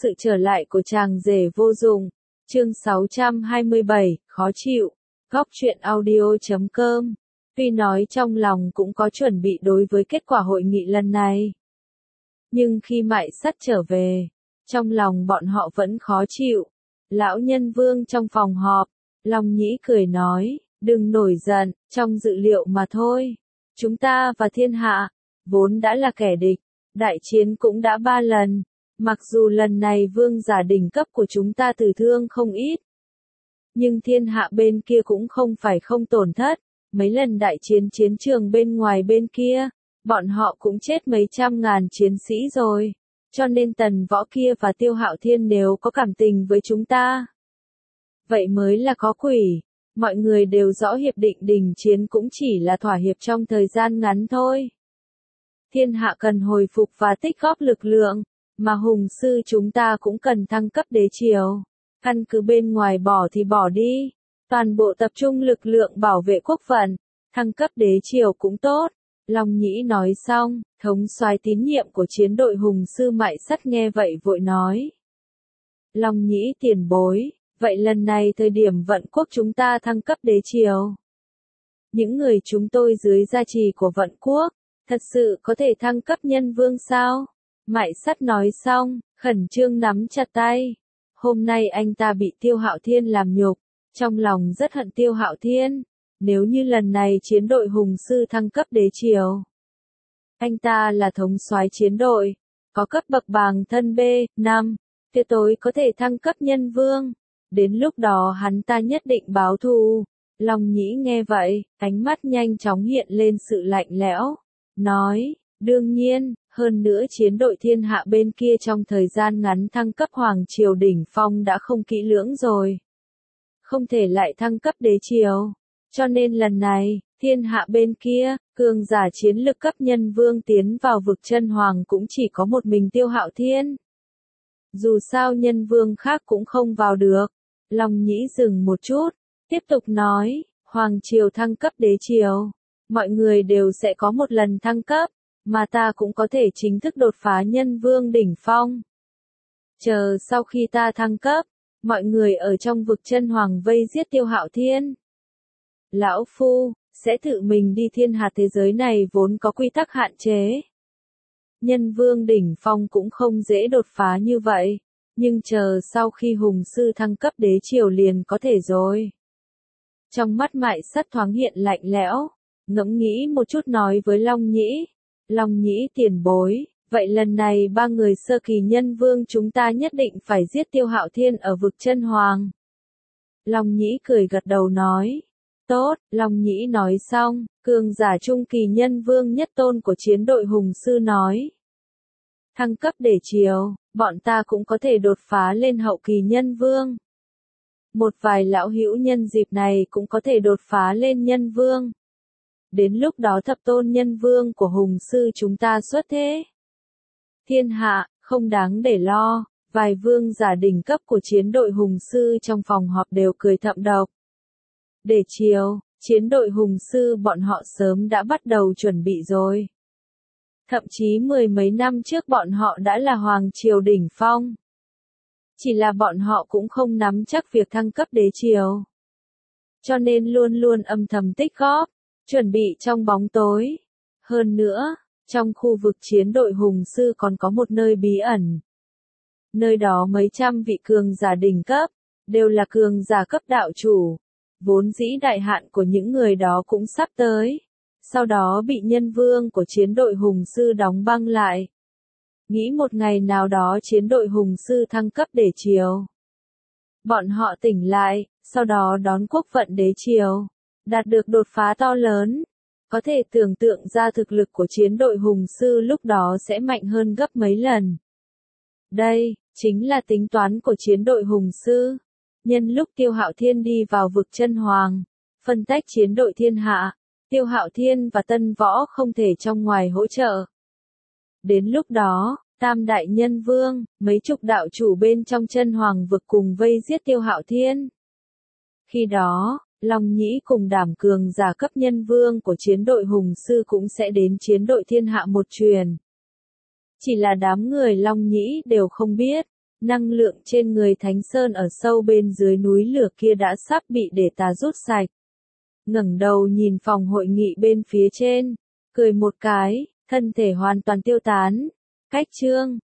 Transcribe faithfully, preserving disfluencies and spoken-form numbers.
Sự trở lại của chàng rể vô dụng. Chương sáu trăm hai mươi bảy, khó chịu. Góc truyện audio chấm com. Tuy nói trong lòng cũng có chuẩn bị đối với kết quả hội nghị lần này. Nhưng khi Mại Sắt trở về, trong lòng bọn họ vẫn khó chịu. Lão Nhân Vương trong phòng họp, Long Nhĩ cười nói, đừng nổi giận, trong dự liệu mà thôi. Chúng ta và thiên hạ, vốn đã là kẻ địch, đại chiến cũng đã ba lần. Mặc dù lần này vương giả đỉnh cấp của chúng ta tử thương không ít. Nhưng thiên hạ bên kia cũng không phải không tổn thất. Mấy lần đại chiến chiến trường bên ngoài bên kia, bọn họ cũng chết mấy trăm ngàn chiến sĩ rồi. Cho nên Tần Võ kia và Tiêu Hạo Thiên nếu có cảm tình với chúng ta, vậy mới là có quỷ. Mọi người đều rõ hiệp định đình chiến cũng chỉ là thỏa hiệp trong thời gian ngắn thôi. Thiên hạ cần hồi phục và tích góp lực lượng, mà hùng sư chúng ta cũng cần thăng cấp đế triều. Căn cứ bên ngoài bỏ thì bỏ đi, toàn bộ tập trung lực lượng bảo vệ quốc vận, thăng cấp đế triều cũng tốt. Long Nhĩ nói xong, thống soái tín nhiệm của chiến đội hùng sư Mại Sắt nghe vậy vội nói. Long Nhĩ tiền bối, vậy lần này thời điểm vận quốc chúng ta thăng cấp đế triều. Những người chúng tôi dưới gia trì của vận quốc, thật sự có thể thăng cấp nhân vương sao? Mại Sắt nói xong, khẩn trương nắm chặt tay. Hôm nay anh ta bị Tiêu Hạo Thiên làm nhục, trong lòng rất hận Tiêu Hạo Thiên. Nếu như lần này chiến đội hùng sư thăng cấp đế triều, anh ta là thống soái chiến đội, có cấp bậc bằng thân B năm, tuyệt tối có thể thăng cấp nhân vương. Đến lúc đó hắn ta nhất định báo thù. Long Nhĩ nghe vậy, ánh mắt nhanh chóng hiện lên sự lạnh lẽo, nói, đương nhiên, hơn nữa chiến đội thiên hạ bên kia trong thời gian ngắn thăng cấp hoàng triều đỉnh phong đã không kỹ lưỡng rồi. Không thể lại thăng cấp đế triều. Cho nên lần này, thiên hạ bên kia, cường giả chiến lực cấp nhân vương tiến vào vực chân hoàng cũng chỉ có một mình Tiêu Hạo Thiên. Dù sao nhân vương khác cũng không vào được. Long Nhĩ dừng một chút, tiếp tục nói, hoàng triều thăng cấp đế triều, mọi người đều sẽ có một lần thăng cấp, mà ta cũng có thể chính thức đột phá nhân vương đỉnh phong. Chờ sau khi ta thăng cấp, mọi người ở trong vực chân hoàng vây giết Tiêu Hạo Thiên. Lão Phu, sẽ tự mình đi thiên hạt thế giới này vốn có quy tắc hạn chế. Nhân vương đỉnh phong cũng không dễ đột phá như vậy, nhưng chờ sau khi hùng sư thăng cấp đế triều liền có thể rồi. Trong mắt Mại Sắt thoáng hiện lạnh lẽo, ngẫm nghĩ một chút nói với Long Nhĩ. Long Nhĩ tiền bối, vậy lần này ba người sơ kỳ nhân vương chúng ta nhất định phải giết Tiêu Hạo Thiên ở vực chân hoàng. Long Nhĩ cười gật đầu nói. Tốt, Long Nhĩ nói xong, cường giả trung kỳ nhân vương nhất tôn của chiến đội hùng sư nói. Thăng cấp đế triều, bọn ta cũng có thể đột phá lên hậu kỳ nhân vương. Một vài lão hữu nhân dịp này cũng có thể đột phá lên nhân vương. Đến lúc đó thập tôn nhân vương của hùng sư chúng ta xuất thế. Thiên hạ, không đáng để lo, vài vương giả đỉnh cấp của chiến đội hùng sư trong phòng họp đều cười thậm độc. Đế triều, chiến đội hùng sư bọn họ sớm đã bắt đầu chuẩn bị rồi. Thậm chí mười mấy năm trước bọn họ đã là hoàng triều đỉnh phong. Chỉ là bọn họ cũng không nắm chắc việc thăng cấp đế triều. Cho nên luôn luôn âm thầm tích góp, chuẩn bị trong bóng tối. Hơn nữa, trong khu vực chiến đội hùng sư còn có một nơi bí ẩn. Nơi đó mấy trăm vị cường giả đỉnh cấp, đều là cường giả cấp đạo chủ. Vốn dĩ đại hạn của những người đó cũng sắp tới. Sau đó bị nhân vương của chiến đội hùng sư đóng băng lại. Nghĩ một ngày nào đó chiến đội hùng sư thăng cấp đế triều. Bọn họ tỉnh lại, sau đó đón quốc vận đế triều. Đạt được đột phá to lớn. Có thể tưởng tượng ra thực lực của chiến đội hùng sư lúc đó sẽ mạnh hơn gấp mấy lần. Đây, chính là tính toán của chiến đội hùng sư. Nhân lúc Tiêu Hạo Thiên đi vào vực chân hoàng, phân tách chiến đội thiên hạ, Tiêu Hạo Thiên và Tân Võ không thể trong ngoài hỗ trợ. Đến lúc đó, tam đại nhân vương, mấy chục đạo chủ bên trong chân hoàng vực cùng vây giết Tiêu Hạo Thiên. Khi đó, Long Nhĩ cùng đảm cường giả cấp nhân vương của chiến đội hùng sư cũng sẽ đến chiến đội thiên hạ một truyền. Chỉ là đám người Long Nhĩ đều không biết, Năng lượng trên người Thánh Sơn ở sâu bên dưới núi lửa kia đã sắp bị để tà rút sạch. Ngẩng đầu nhìn phòng hội nghị bên phía trên, cười một cái, thân thể hoàn toàn tiêu tán. Cách chương